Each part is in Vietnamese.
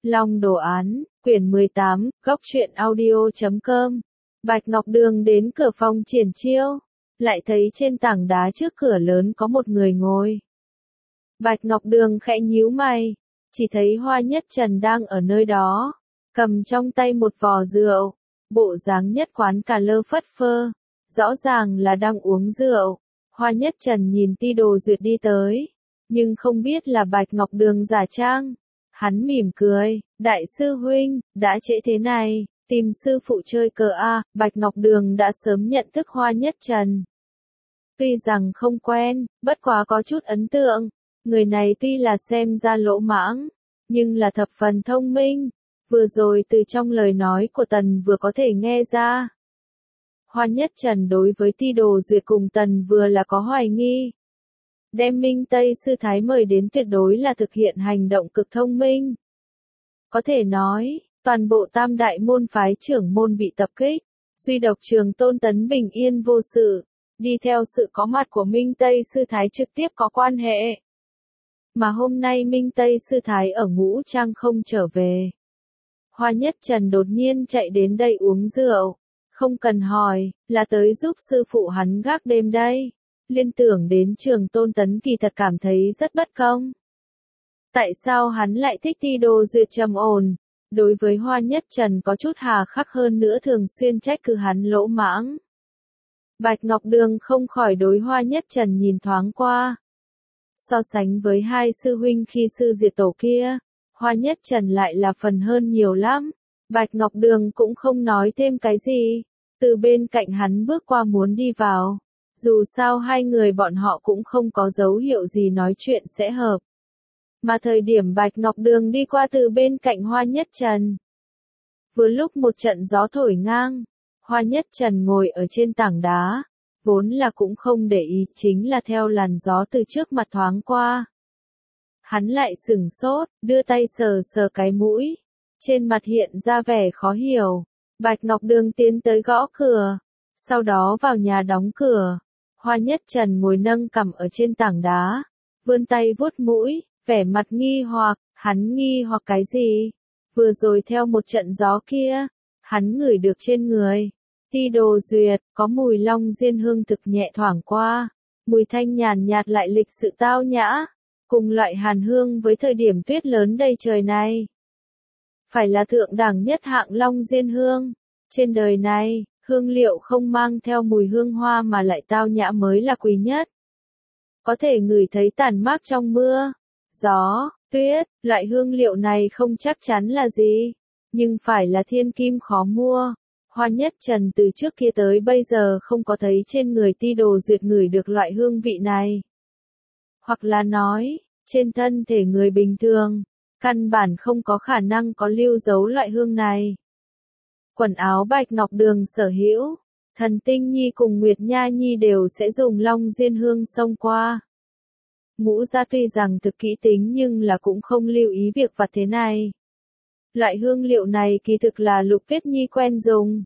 Long đồ án, quyển 18, góc truyện audio.com. Bạch Ngọc Đường đến cửa phòng Triển Chiêu, lại thấy trên tảng đá trước cửa lớn có một người ngồi. Bạch Ngọc Đường khẽ nhíu mày, chỉ thấy Hoa Nhất Trần đang ở nơi đó, cầm trong tay một vò rượu, bộ dáng nhất quán cả lơ phất phơ, rõ ràng là đang uống rượu. Hoa Nhất Trần nhìn Ti Đồ Duyệt đi tới, nhưng không biết là Bạch Ngọc Đường giả trang. Hắn mỉm cười, đại sư huynh, đã trễ thế này, tìm sư phụ chơi cờ a. Bạch Ngọc Đường đã sớm nhận thức Hoa Nhất Trần. Tuy rằng không quen, bất quá có chút ấn tượng, người này tuy là xem ra lỗ mãng, nhưng là thập phần thông minh, vừa rồi từ trong lời nói của Tần vừa có thể nghe ra. Hoa Nhất Trần đối với Ti Đồ Duyệt cùng Tần vừa là có hoài nghi. Đem Minh Tây Sư Thái mời đến tuyệt đối là thực hiện hành động cực thông minh. Có thể nói, toàn bộ tam đại môn phái trưởng môn bị tập kích, duy độc Trường Tôn Tấn bình yên vô sự, đi theo sự có mặt của Minh Tây Sư Thái trực tiếp có quan hệ. Mà hôm nay Minh Tây Sư Thái ở Ngũ Trang không trở về. Hoa Nhất Trần đột nhiên chạy đến đây uống rượu, không cần hỏi, là tới giúp sư phụ hắn gác đêm đây. Liên tưởng đến Trường Tôn Tấn kỳ thật cảm thấy rất bất công. Tại sao hắn lại thích Ti Đồ Duyệt trầm ổn, đối với Hoa Nhất Trần có chút hà khắc hơn nữa thường xuyên trách cứ hắn lỗ mãng. Bạch Ngọc Đường không khỏi đối Hoa Nhất Trần nhìn thoáng qua. So sánh với hai sư huynh khi sư diệt tổ kia, Hoa Nhất Trần lại là phần hơn nhiều lắm. Bạch Ngọc Đường cũng không nói thêm cái gì, từ bên cạnh hắn bước qua muốn đi vào. Dù sao hai người bọn họ cũng không có dấu hiệu gì nói chuyện sẽ hợp. Mà thời điểm Bạch Ngọc Đường đi qua từ bên cạnh Hoa Nhất Trần. Vừa lúc một trận gió thổi ngang, Hoa Nhất Trần ngồi ở trên tảng đá, vốn là cũng không để ý, chính là theo làn gió từ trước mặt thoáng qua. Hắn lại sửng sốt, đưa tay sờ sờ cái mũi, trên mặt hiện ra vẻ khó hiểu. Bạch Ngọc Đường tiến tới gõ cửa, sau đó vào nhà đóng cửa. Hoa Nhất Trần ngồi nâng cằm ở trên tảng đá, vươn tay vuốt mũi, vẻ mặt nghi hoặc, hắn nghi hoặc cái gì? Vừa rồi theo một trận gió kia, hắn ngửi được trên người Ti Đồ Duyệt có mùi long diên hương thực nhẹ thoảng qua, mùi thanh nhàn nhạt lại lịch sự tao nhã, cùng loại hàn hương với thời điểm tuyết lớn đầy trời này. Phải là thượng đẳng nhất hạng long diên hương, trên đời này. Hương liệu không mang theo mùi hương hoa mà lại tao nhã mới là quý nhất. Có thể ngửi thấy tàn mát trong mưa, gió, tuyết, loại hương liệu này không chắc chắn là gì, nhưng phải là thiên kim khó mua. Hoa Nhất Trần từ trước kia tới bây giờ không có thấy trên người Ti Đồ Duyệt ngửi được loại hương vị này. Hoặc là nói, trên thân thể người bình thường, căn bản không có khả năng có lưu dấu loại hương này. Quần áo Bạch Ngọc Đường sở hữu, Thần Tinh Nhi cùng Nguyệt Nha Nhi đều sẽ dùng long diên hương xông qua. Ngũ gia tuy rằng thực kỹ tính nhưng là cũng không lưu ý việc vặt thế này. Loại hương liệu này kỳ thực là Lục Tuyết Nhi quen dùng.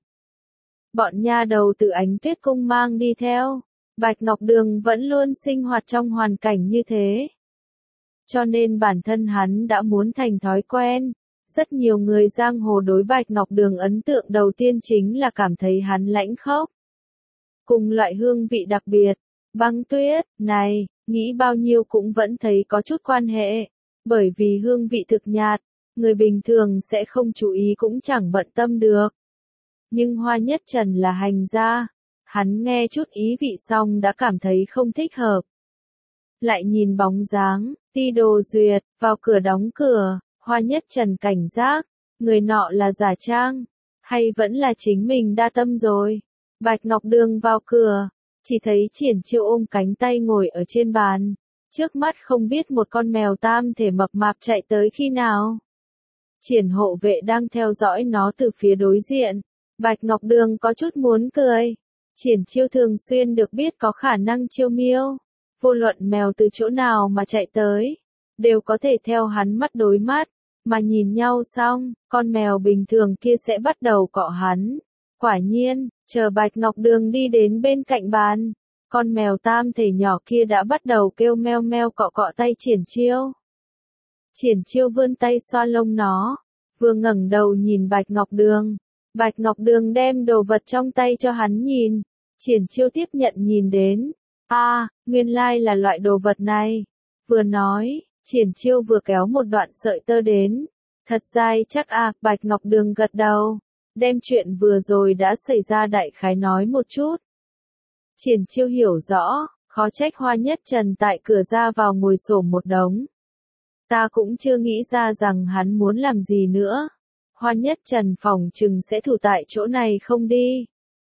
Bọn nha đầu từ Ánh Tuyết Cung mang đi theo, Bạch Ngọc Đường vẫn luôn sinh hoạt trong hoàn cảnh như thế. Cho nên bản thân hắn đã muốn thành thói quen. Rất nhiều người giang hồ đối Bạch Ngọc Đường ấn tượng đầu tiên chính là cảm thấy hắn lãnh khốc. Cùng loại hương vị đặc biệt, băng tuyết, này, nghĩ bao nhiêu cũng vẫn thấy có chút quan hệ. Bởi vì hương vị thực nhạt, người bình thường sẽ không chú ý cũng chẳng bận tâm được. Nhưng Hoa Nhất Trần là hành gia, hắn nghe chút ý vị xong đã cảm thấy không thích hợp. Lại nhìn bóng dáng, Ti Đồ Duyệt, vào cửa đóng cửa. Hoa Nhất Trần cảnh giác, người nọ là giả trang, hay vẫn là chính mình đa tâm rồi. Bạch Ngọc Đường vào cửa, chỉ thấy Triển Chiêu ôm cánh tay ngồi ở trên bàn, trước mắt không biết một con mèo tam thể mập mạp chạy tới khi nào. Triển hộ vệ đang theo dõi nó từ phía đối diện, Bạch Ngọc Đường có chút muốn cười. Triển Chiêu thường xuyên được biết có khả năng chiêu miêu, vô luận mèo từ chỗ nào mà chạy tới, đều có thể theo hắn mắt đối mắt. Mà nhìn nhau xong, con mèo bình thường kia sẽ bắt đầu cọ hắn. Quả nhiên, chờ Bạch Ngọc Đường đi đến bên cạnh bàn, con mèo tam thể nhỏ kia đã bắt đầu kêu meo meo cọ cọ tay Triển Chiêu. Triển Chiêu vươn tay xoa lông nó, vừa ngẩng đầu nhìn Bạch Ngọc Đường. Bạch Ngọc Đường đem đồ vật trong tay cho hắn nhìn. Triển Chiêu tiếp nhận nhìn đến. Nguyên lai là loại đồ vật này. Vừa nói, Triển Chiêu vừa kéo một đoạn sợi tơ đến. Thật dai chắc Bạch Ngọc Đường gật đầu. Đem chuyện vừa rồi đã xảy ra đại khái nói một chút. Triển Chiêu hiểu rõ, khó trách Hoa Nhất Trần tại cửa ra vào ngồi xổm một đống. Ta cũng chưa nghĩ ra rằng hắn muốn làm gì nữa. Hoa Nhất Trần phỏng chừng sẽ thủ tại chỗ này không đi.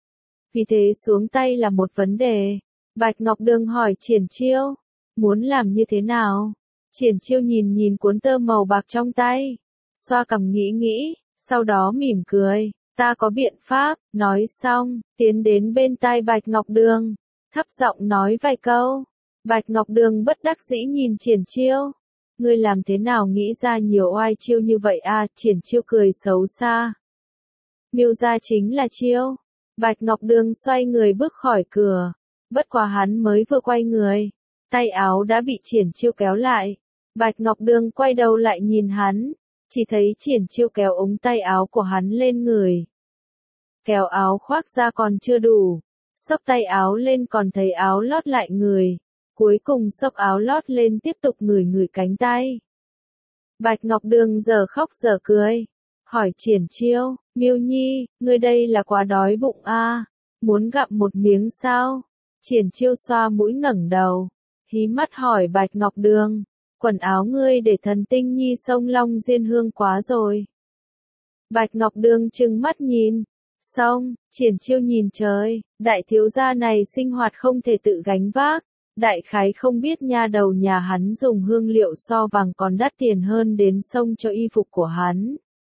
Vì thế xuống tay là một vấn đề. Bạch Ngọc Đường hỏi Triển Chiêu, muốn làm như thế nào? Triển Chiêu nhìn cuốn tơ màu bạc trong tay, xoa cằm nghĩ, sau đó mỉm cười, ta có biện pháp, nói xong, tiến đến bên tai Bạch Ngọc Đường, thấp giọng nói vài câu. Bạch Ngọc Đường bất đắc dĩ nhìn Triển Chiêu, ngươi làm thế nào nghĩ ra nhiều oai chiêu như vậy Triển Chiêu cười xấu xa. Miêu gia chính là chiêu. Bạch Ngọc Đường xoay người bước khỏi cửa, bất quá hắn mới vừa quay người, tay áo đã bị Triển Chiêu kéo lại. Bạch Ngọc Đường quay đầu lại nhìn hắn, chỉ thấy Triển Chiêu kéo ống tay áo của hắn lên người. Kéo áo khoác ra còn chưa đủ, xốc tay áo lên còn thấy áo lót lại người, cuối cùng xốc áo lót lên tiếp tục ngửi cánh tay. Bạch Ngọc Đường giờ khóc giờ cười, hỏi Triển Chiêu, Miêu Nhi, ngươi đây là quá đói bụng muốn gặm một miếng sao? Triển Chiêu xoa mũi ngẩng đầu, hí mắt hỏi Bạch Ngọc Đường, quần áo ngươi để Thần Tinh Nhi xông Long Diên Hương quá rồi. Bạch Ngọc Đường trừng mắt nhìn, xong, Triển Chiêu nhìn trời, đại thiếu gia này sinh hoạt không thể tự gánh vác, đại khái không biết nha đầu nhà hắn dùng hương liệu so vàng còn đắt tiền hơn đến xông cho y phục của hắn.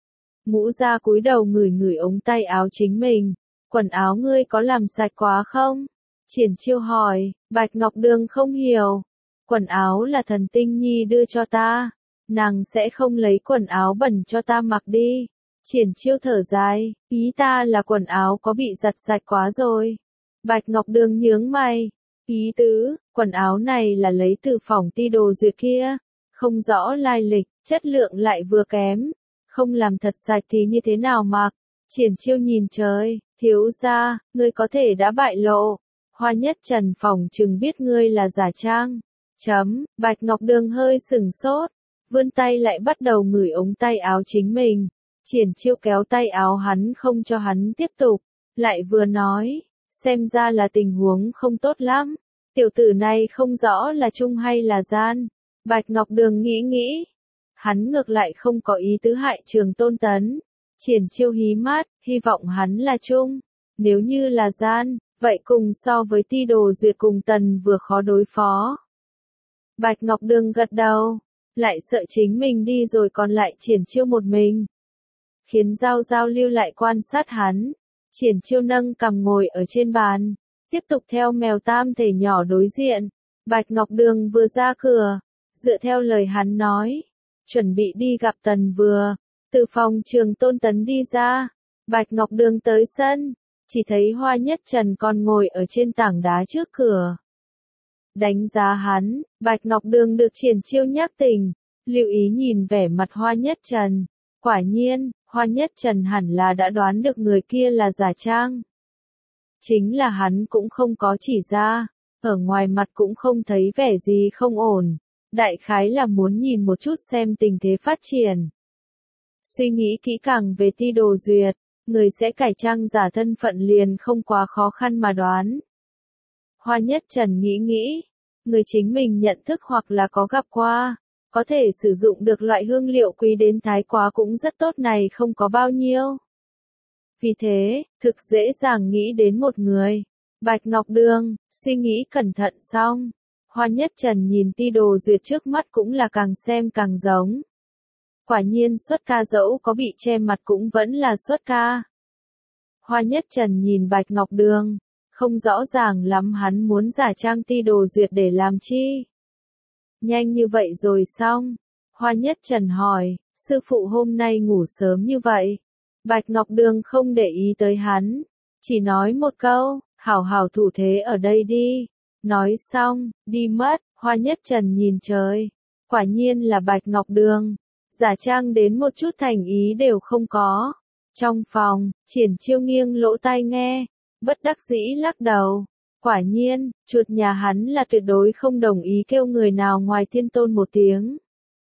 Ngũ gia cúi đầu ngửi ống tay áo chính mình, quần áo ngươi có làm sạch quá không? Triển Chiêu hỏi, Bạch Ngọc Đường không hiểu, quần áo là Thần Tinh Nhi đưa cho ta, nàng sẽ không lấy quần áo bẩn cho ta mặc đi. Triển Chiêu thở dài, ý ta là quần áo có bị giặt sạch quá rồi. Bạch Ngọc Đường nhướng mày, ý tứ, quần áo này là lấy từ phòng Ti Đồ Duyệt kia, không rõ lai lịch, chất lượng lại vừa kém, không làm thật sạch thì như thế nào mặc? Triển Chiêu nhìn trời, thiếu gia, ngươi có thể đã bại lộ. Hoa Nhất Trần phỏng chừng biết ngươi là giả trang. Bạch Ngọc Đường hơi sừng sốt, vươn tay lại bắt đầu ngửi ống tay áo chính mình. Triển Chiêu kéo tay áo hắn không cho hắn tiếp tục, lại vừa nói, xem ra là tình huống không tốt lắm. Tiểu tử này không rõ là trung hay là gian. Bạch Ngọc Đường nghĩ, hắn ngược lại không có ý tứ hại Trường Tôn Tấn. Triển Chiêu hí mắt, hy vọng hắn là trung. Nếu như là gian, vậy cùng so với Ti Đồ Duyệt cùng Tần vừa khó đối phó. Bạch Ngọc Đường gật đầu, lại sợ chính mình đi rồi còn lại Triển Chiêu một mình. Khiến Giao lưu lại quan sát hắn. Triển Chiêu nâng cằm ngồi ở trên bàn, tiếp tục theo mèo tam thể nhỏ đối diện. Bạch Ngọc Đường vừa ra cửa, dựa theo lời hắn nói, chuẩn bị đi gặp Tần Vừa, từ phòng Trường Tôn Tấn đi ra. Bạch Ngọc Đường tới sân, chỉ thấy Hoa Nhất Trần còn ngồi ở trên tảng đá trước cửa. Đánh giá hắn, Bạch Ngọc Đường được Triển Chiêu nhắc tỉnh, lưu ý nhìn vẻ mặt Hoa Nhất Trần. Quả nhiên, Hoa Nhất Trần hẳn là đã đoán được người kia là giả trang. Chính là hắn cũng không có chỉ ra, ở ngoài mặt cũng không thấy vẻ gì không ổn, đại khái là muốn nhìn một chút xem tình thế phát triển. Suy nghĩ kỹ càng về Ti Đồ Duyệt, người sẽ cải trang giả thân phận liền không quá khó khăn mà đoán. Hoa Nhất Trần nghĩ, người chính mình nhận thức hoặc là có gặp qua, có thể sử dụng được loại hương liệu quý đến thái quá cũng rất tốt này không có bao nhiêu. Vì thế, thực dễ dàng nghĩ đến một người. Bạch Ngọc Đường, suy nghĩ cẩn thận xong. Hoa Nhất Trần nhìn Ti Đồ Duyệt trước mắt cũng là càng xem càng giống. Quả nhiên xuất ca dẫu có bị che mặt cũng vẫn là xuất ca. Hoa Nhất Trần nhìn Bạch Ngọc Đường, không rõ ràng lắm hắn muốn giả trang Ti Đồ Duyệt để làm chi. Nhanh như vậy rồi xong. Hoa Nhất Trần hỏi, sư phụ hôm nay ngủ sớm như vậy. Bạch Ngọc Đường không để ý tới hắn, chỉ nói một câu, hảo hảo thủ thế ở đây đi. Nói xong, đi mất. Hoa Nhất Trần nhìn trời, quả nhiên là Bạch Ngọc Đường. giả trang đến một chút thành ý đều không có. Trong phòng, Triển Chiêu nghiêng lỗ tai nghe, bất đắc dĩ lắc đầu. Quả nhiên, chuột nhà hắn là tuyệt đối không đồng ý kêu người nào ngoài Thiên Tôn một tiếng.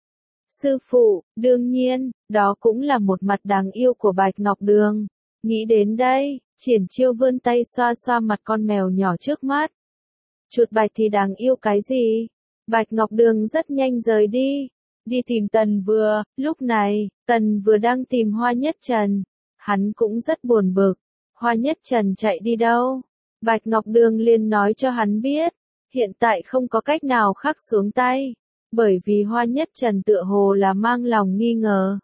Sư phụ, đương nhiên, đó cũng là một mặt đáng yêu của Bạch Ngọc Đường. Nghĩ đến đây, Triển Chiêu vươn tay xoa xoa mặt con mèo nhỏ trước mắt. Chuột bạch thì đáng yêu cái gì? Bạch Ngọc Đường rất nhanh rời đi. Đi tìm Tần Vừa, lúc này, Tần Vừa đang tìm Hoa Nhất Trần. Hắn cũng rất buồn bực. Hoa Nhất Trần chạy đi đâu? Bạch Ngọc Đường liền nói cho hắn biết. Hiện tại không có cách nào khác xuống tay. Bởi vì Hoa Nhất Trần tựa hồ là mang lòng nghi ngờ.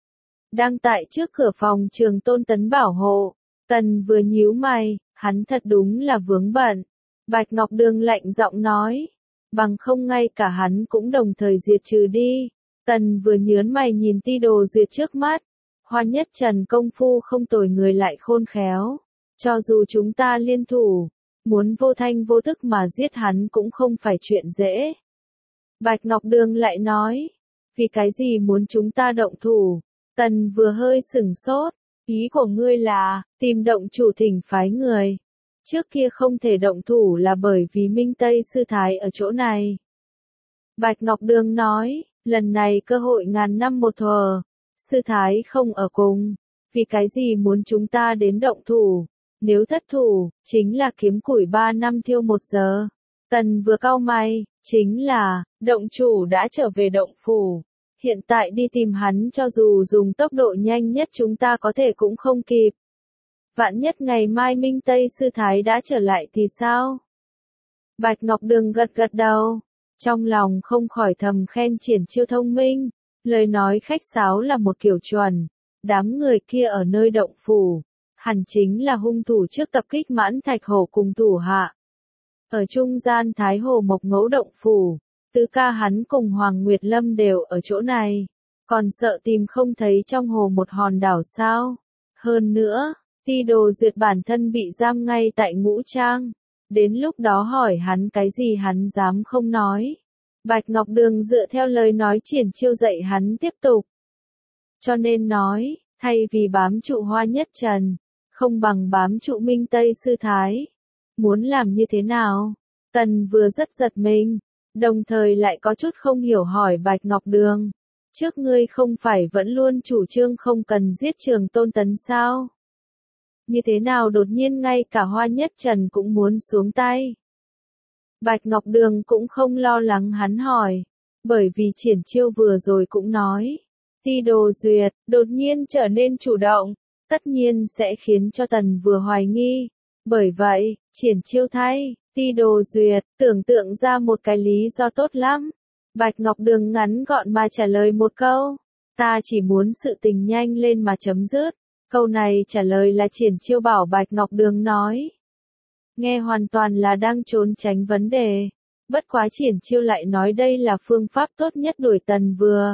Đang tại trước cửa phòng Trường Tôn Tấn bảo hộ. Tần Vừa nhíu mày, hắn thật đúng là vướng bận. Bạch Ngọc Đường lạnh giọng nói. Bằng không ngay cả hắn cũng đồng thời diệt trừ đi. Tần Vừa nhớn mày nhìn Ti Đồ Duyệt trước mắt. Hoa Nhất Trần công phu không tồi người lại khôn khéo. Cho dù chúng ta liên thủ, muốn vô thanh vô tức mà giết hắn cũng không phải chuyện dễ. Bạch Ngọc Đường lại nói. Vì cái gì muốn chúng ta động thủ? Tần Vừa hơi sửng sốt. Ý của ngươi là, tìm động chủ thỉnh phái người. Trước kia không thể động thủ là bởi vì Minh Tây Sư Thái ở chỗ này. Bạch Ngọc Đường nói, lần này cơ hội ngàn năm một thuở. Sư Thái không ở cùng. Vì cái gì muốn chúng ta đến động thủ? Nếu thất thủ, chính là kiếm củi 3 năm thiêu 1 giờ. Tần Vừa cau mày, chính là, động chủ đã trở về động phủ. Hiện tại đi tìm hắn cho dù dùng tốc độ nhanh nhất chúng ta có thể cũng không kịp. Vạn nhất ngày mai Minh Tây Sư Thái đã trở lại thì sao? Bạch Ngọc Đường gật gật đầu. Trong lòng không khỏi thầm khen Triển Chiêu thông minh. Lời nói khách sáo là một kiểu chuẩn. Đám người kia ở nơi động phủ. Hẳn chính là hung thủ trước tập kích Mãn Thạch Hổ cùng thủ hạ. Ở trung gian Thái Hồ Mộc Ngẫu động phủ. Tứ ca hắn cùng Hoàng Nguyệt Lâm đều ở chỗ này. Còn sợ tìm không thấy trong hồ một hòn đảo sao? Hơn nữa, Ti Đồ Duyệt bản thân bị giam ngay tại Ngũ Trang. Đến lúc đó hỏi hắn cái gì hắn dám không nói. Bạch Ngọc Đường dựa theo lời nói Triển Chiêu dạy hắn tiếp tục. Cho nên nói, thay vì bám trụ Hoa Nhất Trần, không bằng bám trụ Minh Tây Sư Thái. Muốn làm như thế nào? Tần Vừa rất giật mình, đồng thời lại có chút không hiểu hỏi Bạch Ngọc Đường. Trước ngươi không phải vẫn luôn chủ trương không cần giết Trường Tôn Tấn sao? Như thế nào đột nhiên ngay cả Hoa Nhất Trần cũng muốn xuống tay? Bạch Ngọc Đường cũng không lo lắng hắn hỏi, bởi vì Triển Chiêu vừa rồi cũng nói, Ti Đồ Duyệt đột nhiên trở nên chủ động, tất nhiên sẽ khiến cho Tần Vừa hoài nghi. Bởi vậy, Triển Chiêu thay Ti Đồ Duyệt tưởng tượng ra một cái lý do tốt lắm. Bạch Ngọc Đường ngắn gọn mà trả lời một câu, ta chỉ muốn sự tình nhanh lên mà chấm dứt. Câu này trả lời là Triển Chiêu bảo Bạch Ngọc Đường nói. Nghe hoàn toàn là đang trốn tránh vấn đề. Bất quá Triển Chiêu lại nói đây là phương pháp tốt nhất đuổi Tần Vừa.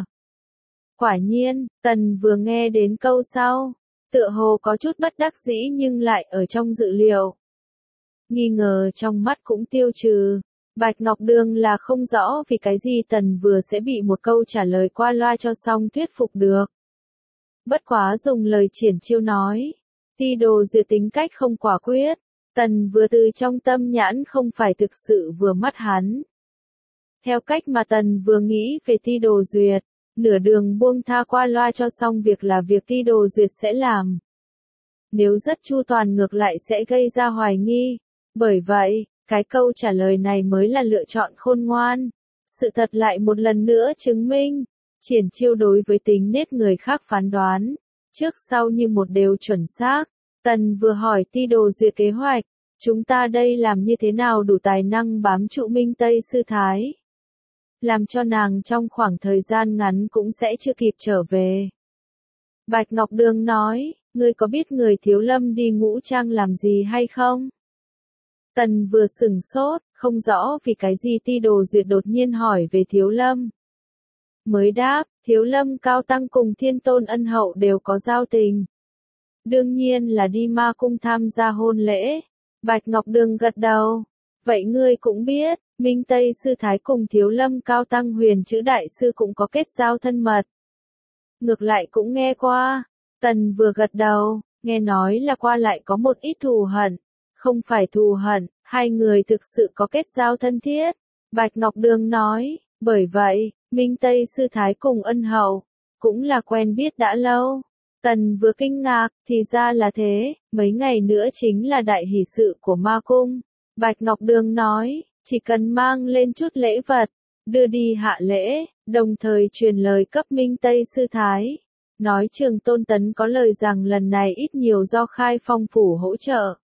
Quả nhiên, Tần Vừa nghe đến câu sau, tựa hồ có chút bất đắc dĩ nhưng lại ở trong dự liệu. Nghi ngờ trong mắt cũng tiêu trừ. Bạch Ngọc Đường là không rõ vì cái gì Tần Vừa sẽ bị một câu trả lời qua loa cho xong thuyết phục được. Bất quá dùng lời Triển Chiêu nói, Ti Đồ Duyệt tính cách không quả quyết, Tần Vừa từ trong tâm nhãn không phải thực sự vừa mắt hắn. Theo cách mà Tần Vừa nghĩ về Ti Đồ Duyệt, nửa đường buông tha qua loa cho xong việc là việc Ti Đồ Duyệt sẽ làm. Nếu rất chu toàn ngược lại sẽ gây ra hoài nghi. Bởi vậy, cái câu trả lời này mới là lựa chọn khôn ngoan. Sự thật lại một lần nữa chứng minh. Triển Chiêu đối với tính nết người khác phán đoán, trước sau như một đều chuẩn xác. Tần Vừa hỏi Ti Đồ Duyệt kế hoạch, chúng ta đây làm như thế nào đủ tài năng bám trụ Minh Tây Sư Thái? Làm cho nàng trong khoảng thời gian ngắn cũng sẽ chưa kịp trở về. Bạch Ngọc Đường nói, ngươi có biết người Thiếu Lâm đi Ngũ Trang làm gì hay không? Tần Vừa sửng sốt, không rõ vì cái gì Ti Đồ Duyệt đột nhiên hỏi về Thiếu Lâm. Mới đáp, Thiếu Lâm cao tăng cùng Thiên Tôn Ân Hậu đều có giao tình. Đương nhiên là đi Ma Cung tham gia hôn lễ. Bạch Ngọc Đường gật đầu. Vậy ngươi cũng biết, Minh Tây Sư Thái cùng Thiếu Lâm cao tăng Huyền Chữ Đại Sư cũng có kết giao thân mật. ngược lại cũng nghe qua. Tần vừa gật đầu, nghe nói là qua lại có một ít thù hận. Không phải thù hận, hai người thực sự có kết giao thân thiết. Bạch Ngọc Đường nói, bởi vậy, Minh Tây Sư Thái cùng Ân Hậu, cũng là quen biết đã lâu. Tần vừa kinh ngạc, thì ra là thế, mấy ngày nữa chính là đại hỷ sự của ma cung. Bạch Ngọc Đường nói, chỉ cần mang lên chút lễ vật, đưa đi hạ lễ, đồng thời truyền lời cấp Minh Tây Sư Thái. Nói Trường Tôn Tấn có lời rằng lần này ít nhiều do Khai Phong Phủ hỗ trợ.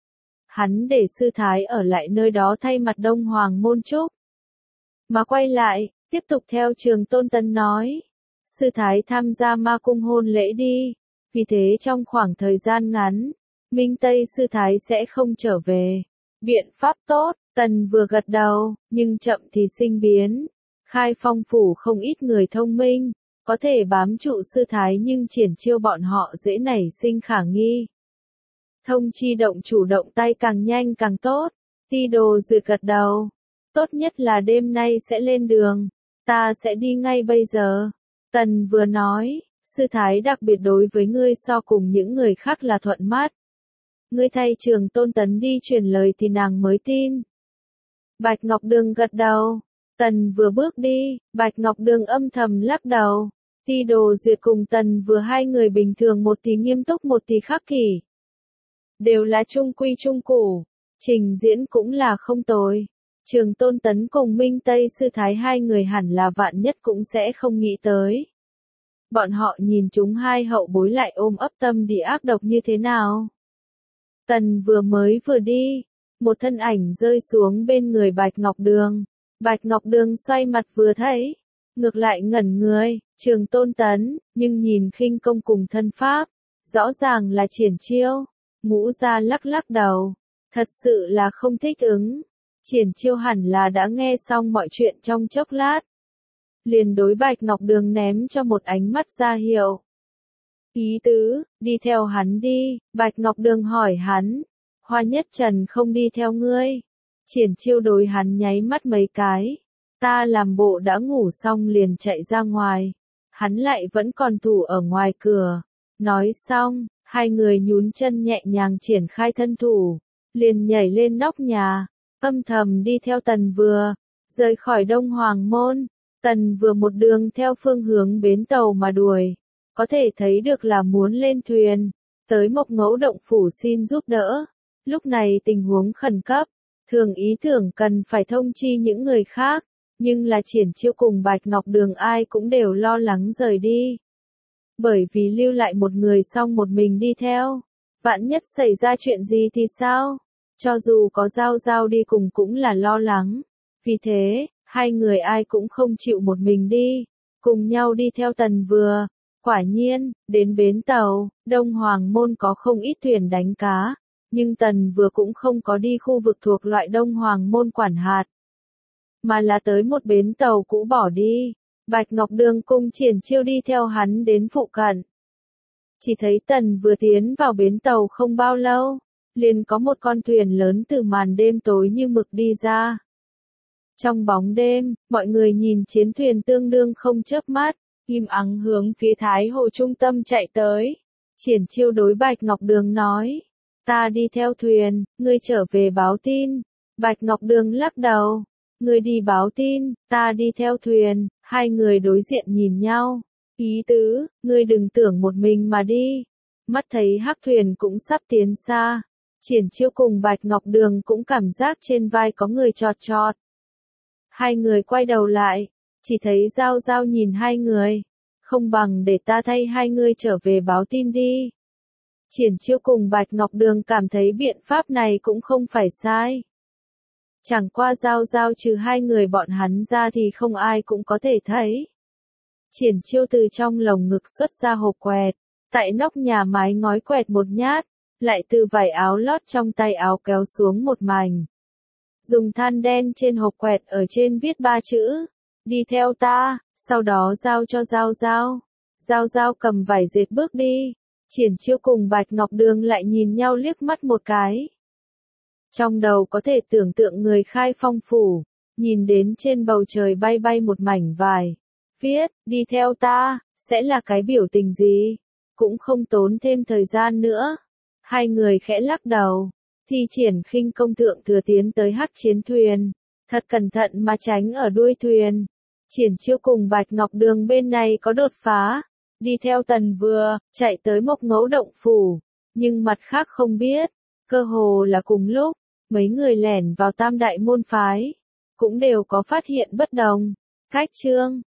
Hắn để Sư Thái ở lại nơi đó thay mặt Đông Hoàng môn chúc. Mà quay lại, tiếp tục theo Trường Tôn Tấn nói. Sư Thái tham gia ma cung hôn lễ đi. Vì thế trong khoảng thời gian ngắn, Minh Tây Sư Thái sẽ không trở về. Biện pháp tốt, Tần vừa gật đầu, nhưng chậm thì sinh biến. Khai Phong Phủ không ít người thông minh, có thể bám trụ Sư Thái nhưng triển chiêu bọn họ dễ nảy sinh khả nghi. Thông chi động chủ động tay càng nhanh càng tốt. Ti Đồ duyệt gật đầu. Tốt nhất là đêm nay sẽ lên đường. Ta sẽ đi ngay bây giờ. Tần vừa nói, Sư Thái đặc biệt đối với ngươi so cùng những người khác là thuận mắt. Ngươi thay Trường Tôn Tấn đi truyền lời thì nàng mới tin. Bạch Ngọc Đường gật đầu. Tần vừa bước đi, Bạch Ngọc Đường âm thầm lắc đầu. Ti Đồ duyệt cùng Tần vừa hai người bình thường một tí nghiêm túc một tí khắc kỷ. Đều là trung quy trung củ, trình diễn cũng là không tồi. Trường Tôn Tấn cùng Minh Tây Sư Thái hai người hẳn là vạn nhất cũng sẽ không nghĩ tới. Bọn họ nhìn chúng hai hậu bối lại ôm ấp tâm địa ác độc như thế nào. Tần vừa đi, một thân ảnh rơi xuống bên người Bạch Ngọc Đường. Bạch Ngọc Đường xoay mặt vừa thấy, ngược lại ngẩn người, Trường Tôn Tấn, nhưng nhìn khinh công cùng thân pháp, rõ ràng là triển chiêu. Ngũ Gia lắc lắc đầu, thật sự là không thích ứng. Triển chiêu hẳn là đã nghe xong mọi chuyện trong chốc lát. Liền đối Bạch Ngọc Đường ném cho một ánh mắt ra hiệu. Ý tứ, đi theo hắn đi. Bạch Ngọc Đường hỏi hắn, Hoa Nhất Trần không đi theo ngươi. Triển chiêu đối hắn nháy mắt mấy cái. Ta làm bộ đã ngủ xong liền chạy ra ngoài. Hắn lại vẫn còn thủ ở ngoài cửa. Nói xong, hai người nhún chân nhẹ nhàng triển khai thân thủ, liền nhảy lên nóc nhà, âm thầm đi theo Tần vừa, rời khỏi Đông Hoàng môn. Tần vừa một đường theo phương hướng bến tàu mà đuổi, có thể thấy được là muốn lên thuyền, tới Mộc Ngẫu Động Phủ xin giúp đỡ. Lúc này tình huống khẩn cấp, thường ý tưởng cần phải thông chi những người khác, nhưng là Triển chiêu cùng Bạch Ngọc Đường ai cũng đều lo lắng rời đi. Bởi vì lưu lại một người xong một mình đi theo, vạn nhất xảy ra chuyện gì thì sao? Cho dù có Giao Giao đi cùng cũng là lo lắng. Vì thế, hai người ai cũng không chịu một mình đi, cùng nhau đi theo Tần vừa. Quả nhiên, đến bến tàu, Đông Hoàng môn có không ít thuyền đánh cá, nhưng Tần vừa cũng không có đi khu vực thuộc loại Đông Hoàng môn quản hạt, mà là tới một bến tàu cũ bỏ đi. Bạch Ngọc Đường cùng Triển chiêu đi theo hắn đến phụ cận. Chỉ thấy Tần vừa tiến vào bến tàu không bao lâu, liền có một con thuyền lớn từ màn đêm tối như mực đi ra. Trong bóng đêm, mọi người nhìn chiến thuyền tương đương không chớp mắt, im ắng hướng phía Thái Hồ trung tâm chạy tới. Triển chiêu đối Bạch Ngọc Đường nói, ta đi theo thuyền, ngươi trở về báo tin. Bạch Ngọc Đường lắc đầu, ngươi đi báo tin, ta đi theo thuyền. Hai người đối diện nhìn nhau. Ý tứ, ngươi đừng tưởng một mình mà đi. Mắt thấy hắc thuyền cũng sắp tiến xa. Triển chiêu cùng Bạch Ngọc Đường cũng cảm giác trên vai có người chọt chọt. Hai người quay đầu lại, chỉ thấy Giao Giao nhìn hai người. Không bằng để ta thay hai người trở về báo tin đi. Triển chiêu cùng Bạch Ngọc Đường cảm thấy biện pháp này cũng không phải sai. Chẳng qua Giao Giao trừ hai người bọn hắn ra thì không ai cũng có thể thấy. Triển chiêu từ trong lồng ngực xuất ra hộp quẹt, tại nóc nhà mái ngói quẹt một nhát, lại từ vải áo lót trong tay áo kéo xuống một mảnh. Dùng than đen trên hộp quẹt ở trên viết 3 chữ, đi theo ta, sau đó giao cho Giao Giao. Giao Giao cầm vải dệt bước đi. Triển chiêu cùng Bạch Ngọc Đường lại nhìn nhau liếc mắt một cái. Trong đầu có thể tưởng tượng người Khai Phong phủ, nhìn đến trên bầu trời bay bay một mảnh vải. Viết, đi theo ta, sẽ là cái biểu tình gì? Cũng không tốn thêm thời gian nữa. Hai người khẽ lắc đầu. Thi Triển Khinh công thượng thừa tiến tới hắc chiến thuyền. Thật cẩn thận mà tránh ở đuôi thuyền. Triển Chiêu cùng Bạch Ngọc Đường bên này có đột phá. Đi theo Tần Vừa, chạy tới Mộc Ngẫu Động Phủ. Nhưng mặt khác không biết. Cơ hồ là cùng lúc, mấy người lẻn vào Tam Đại môn phái. Cũng đều có phát hiện bất đồng. Cách chương